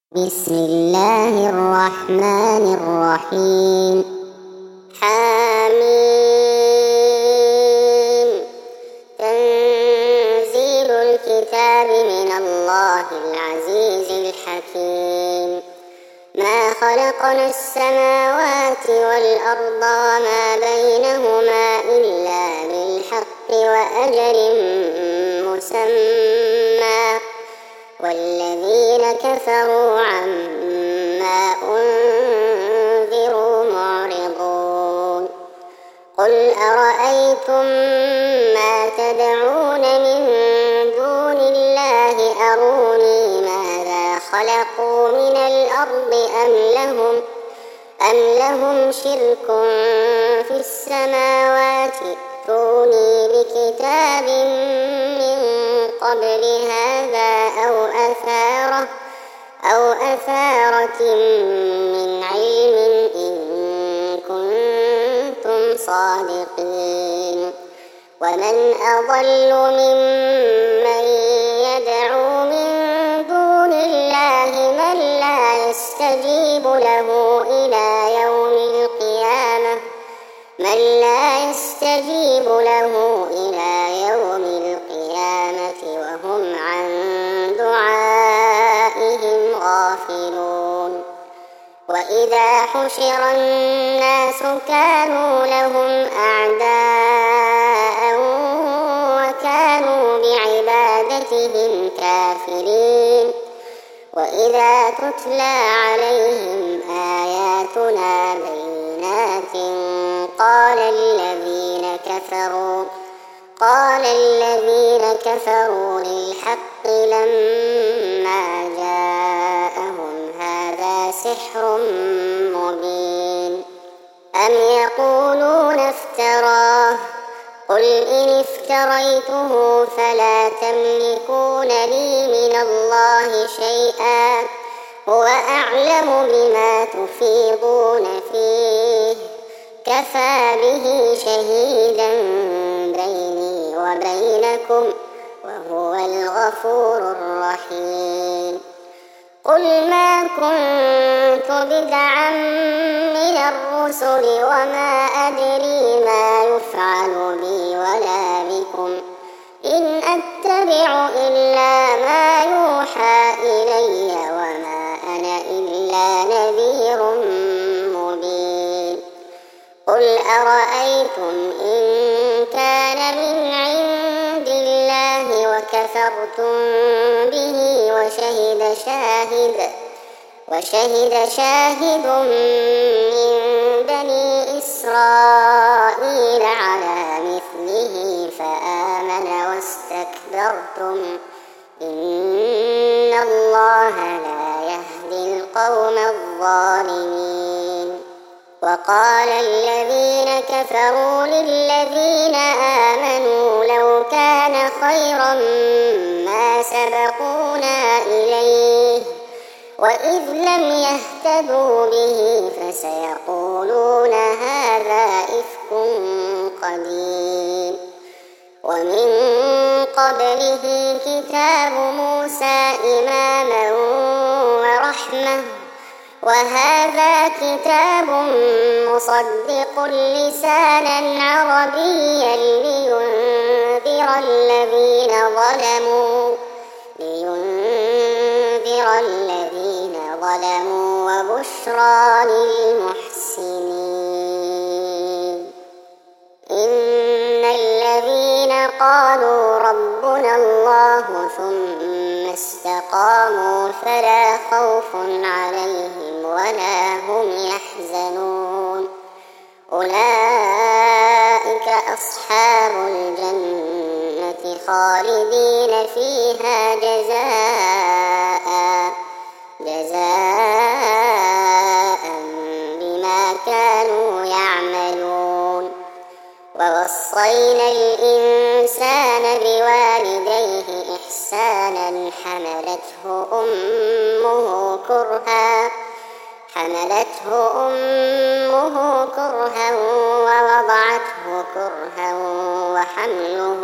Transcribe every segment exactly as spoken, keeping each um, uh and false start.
بسم الله الرحمن الرحيم. حميم. تنزيل الكتاب من الله العزيز الحكيم. ما خلقنا السماوات والأرض وما بينهما إلا بالحق وأجل مسمى والذين كفروا عما أنذروا معرضون. قل أرأيتم ما تدعون من دون الله أروني ماذا خلقوا من الأرض أم لهم, أم لهم شرك في السماوات ائتوني بكتاب من قبل هذا أو أثارة, أو أثارة من علم إن كنتم صادقين. ومن أضل ممن يدعو من دون الله من لا يستجيب له إلى يوم القيامة من لا يستجيب له إلى يوم القيامة وهم عن دعائهم غافلون. وإذا حشر الناس كانوا لهم أعداء وكانوا بعبادتهم كافرين. وإذا تتلى عليهم آياتنا بينات قال الذين كفروا قال الذين كفروا للحق لما جاءهم هذا سحر مبين. أم يقولون افتراه قل إن افتريته فلا تملكون لي من الله شيئا هو أعلم بما تفيضون فيه كفى به شهيدا بيني وبينكم وهو الغفور الرحيم. قل ما كنت بدعا من الرسل وما أدري ما يفعل بي ولا بكم إن أتبع إلا ما يوحى إلي وما أنا إلا نذير مبين. قل أرأيتم إن كان من عند الله وكفرتم به وشهد شاهد وشهد شاهد من بني إسرائيل على مثله فآمن واستكبرتم إن الله لا يهدي القوم الظالمين. وقال الذين كفروا للذين آمنوا لو كان خيرا ما سبقونا إليه وإذ لم يهتدوا به فسيقولون هذا إفك قديم. ومن قبله كتاب موسى إماما ورحمة وهذا كتاب مصدق لسانا عربيا لينذر الذين ظلموا لينذر الذين ظلموا وبشرى للمحسنين. إن الذين قالوا ربنا الله ثم استقاموا فلا خوف عليهم ولا هم يحزنون أولئك أصحاب الجنة خالدين فيها جزاء جزاء بما كانوا يعملون. ووصينا الإنسان بوالديه إحسانا حملته أمه كرها حملته أمه كرها ووضعته كرها وحمله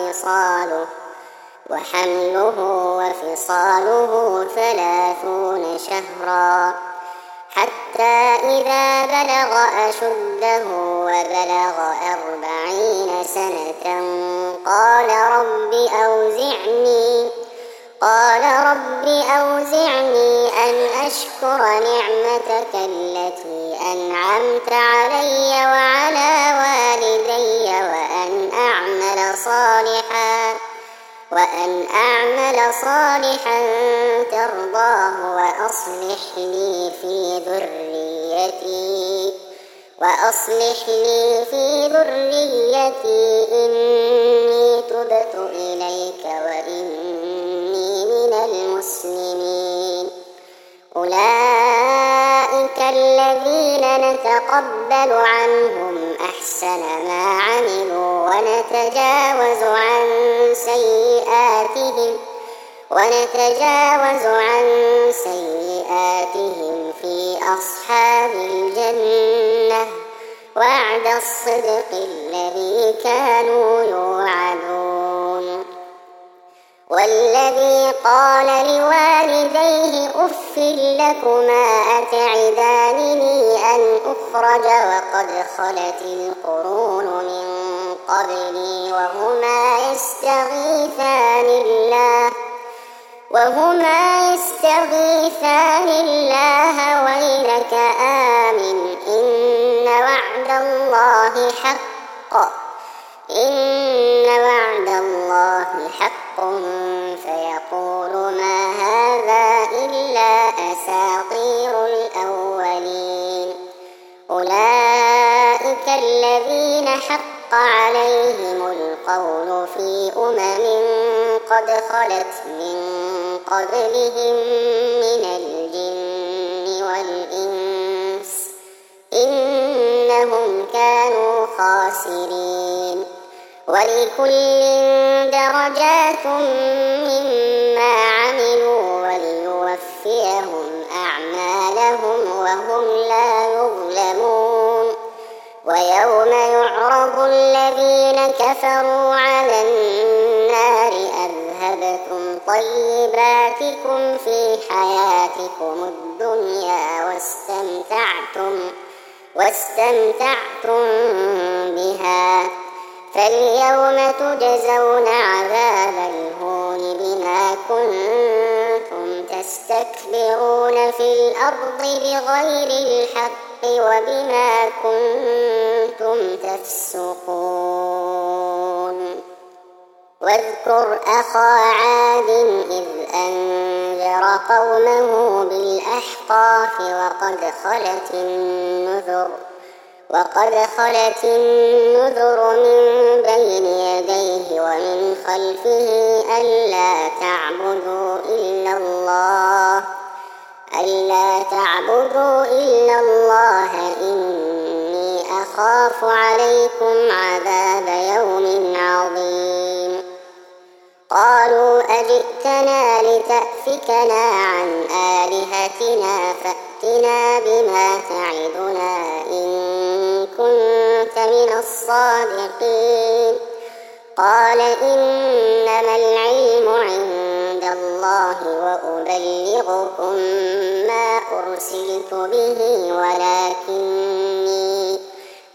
وفصاله وحمله وفصاله ثلاثون شهرا حتى إذا بلغ أشده وبلغ أربعين سنة قال رب أوزعني قال رب أوزعني أن أشكر نعمتك التي أنعمت علي وعلى والدي وأن أعمل صالحا وأن أعمل صالحا ترضاه وأصلح لي في ذريتي وأصلح لي في ذريتي إني تبت إليك وإني من المسلمين أولئك الذين نتقبل عنهم أحسن ما عملوا ونتجاوز عن سيئاتهم ونتجاوز عن سيئاتهم في أصحاب الجنة وعد الصدق الذي كانوا يوعدون والذي قال لوالديه أف لكما أتعدانني أن أخرج وقد خلت القرون من قبلي وهما يستغيثان الله وهما يستغيثان الله ويلك آمن إن وعد الله حق إن وعد الله حق فيقول ما هذا إلا أساطير الأولين أولئك الذين حق عليهم القول في أمم قد خلت من قبلهم من الجن والإنس إنهم كانوا خاسرين ولكل درجات مما عملوا وليوفيهم أعمالهم وهم لا يظلمون ويوم يعرض الذين كفروا على النار أذهبتم طيباتكم في حياتكم الدنيا واستمتعتم واستمتعتم بها فاليوم تجزون عذاب الهون بما كنتم تستكبرون في الأرض بغير الحق وبما كنتم تفسقون واذكر أخا عاد إذ أنذر قومه بالأحقاف وقد خلت النذر وقد خلت النذر من بين يديه ومن خلفه ألا تعبدوا إلا الله ألا تعبدوا إلا الله إني أخاف عليكم عذاب يوم عظيم قالوا أجئتنا لتأفكنا عن آلهتنا فأتنا بما تعدنا إن كنت من الصادقين قال إنما العلم عند الله وأبلغكم ما أرسلت به ولكني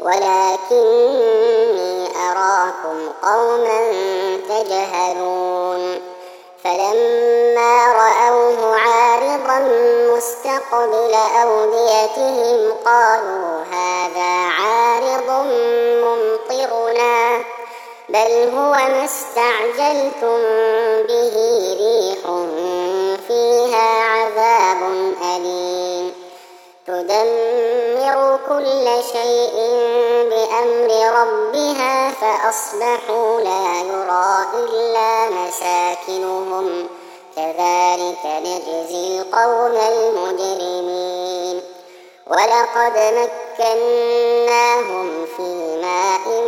ولكني أراكم قوما تجهلون فلما رأوه عارضا مستقبل أوديتهم قالوا هذا عارض ممطرنا بل هو ما استعجلتم به ريح فيها عذاب أليم تدمر كل شيء بأمر ربها فأصبحوا لا يرى إلا مساكنهم كذلك نجزي القوم المجرمين ولقد مكناهم في ماء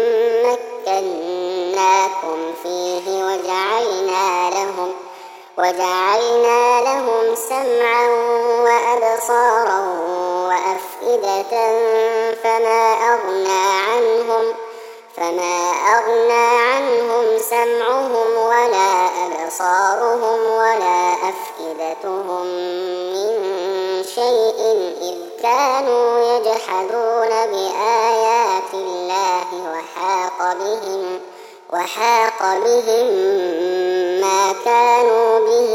مكناكم فيه وجعلنا لهم وجعلنا لهم سمعا وأبصارا وأفئدة فما أغنى عنهم فما أغنى عنهم سمعهم ولا أبصارهم ولا أفئدتهم من شيء إذ كانوا يجحدون بآيات الله وحاق بهم وحاق بهم ما كانوا به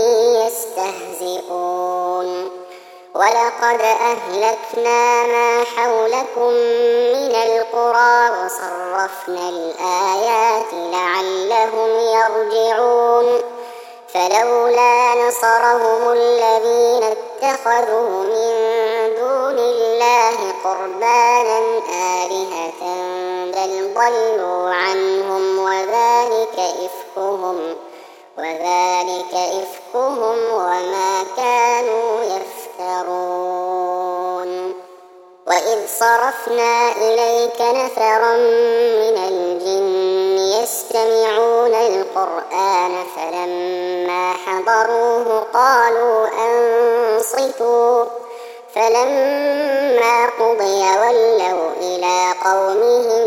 يستهزئون ولقد أهلكنا ما حولكم من القرى وصرفنا الآيات لعلهم يرجعون فلولا نصرهم الذين اتخذوا من دون الله قربانا آلهة بل ضلوا عنهم وذلك إفكهم وذلك إفكهم وما كانوا يفترون وإذ صرفنا إليك نفرا من الجن يستمعون القرآن فلما حضروه قالوا أنصتوا فلما قضي ولوا إلى قومهم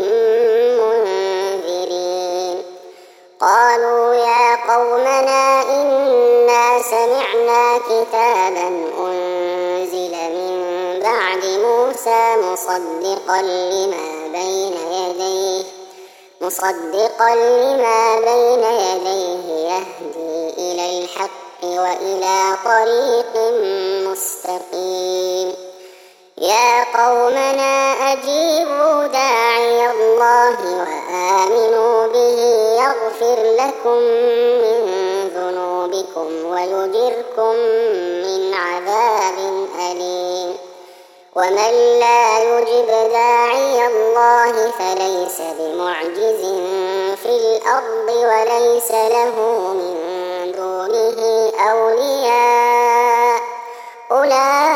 منذرين قالوا يا قومنا إنا سمعنا كتابا أنزل من بعد موسى مصدقا لما بين يديه مصدقا لما بين يديه يهدي إلى الحق وإلى طريق مستقيم يا قومنا أجيبوا داعي الله وآمنوا به يغفر لكم من ذنوبكم ويجركم من عذاب أليم ومن لا يجب داعي الله فليس بمعجز في الأرض وليس له من دونه أولياء أولئك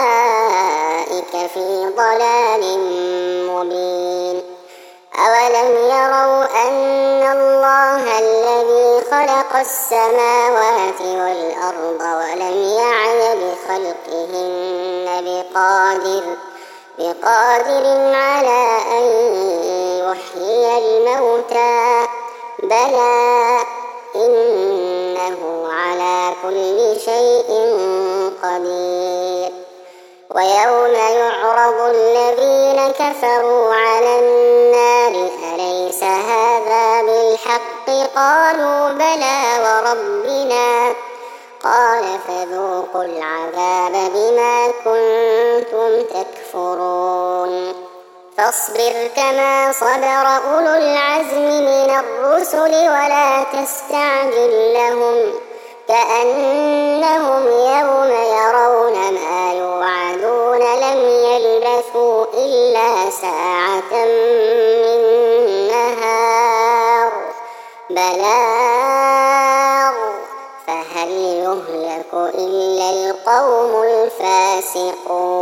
في ضلال مبين أولم يروا أن الله الذي خلق السماوات والأرض ولم يعي بخلقهن بقادر بقادر على أن يحيي الموتى بلى إنه على كل شيء قدير ويوم يعرض الذين كفروا على النار أليس هذا بالحق قالوا بلى وربنا قال فذوقوا العذاب بما كنتم تكفرون فاصبر كما صبر أولو العزم من الرسل ولا تستعجل لهم كأنهم يوم يرون ما يوعدون لم يلبثوا إلا ساعة من نهار بلاغ فهل يهلك إلا القوم الفاسقون.